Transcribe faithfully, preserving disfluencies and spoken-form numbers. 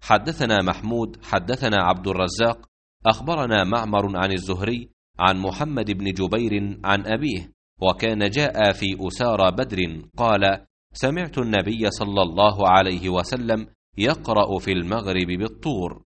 حدثنا محمود حدثنا عبد الرزاق أخبرنا معمر عن الزهري عن محمد بن جبير عن أبيه وكان جاء في أسارى بدر قال: سمعت النبي صلى الله عليه وسلم يقرأ في المغرب بالطور.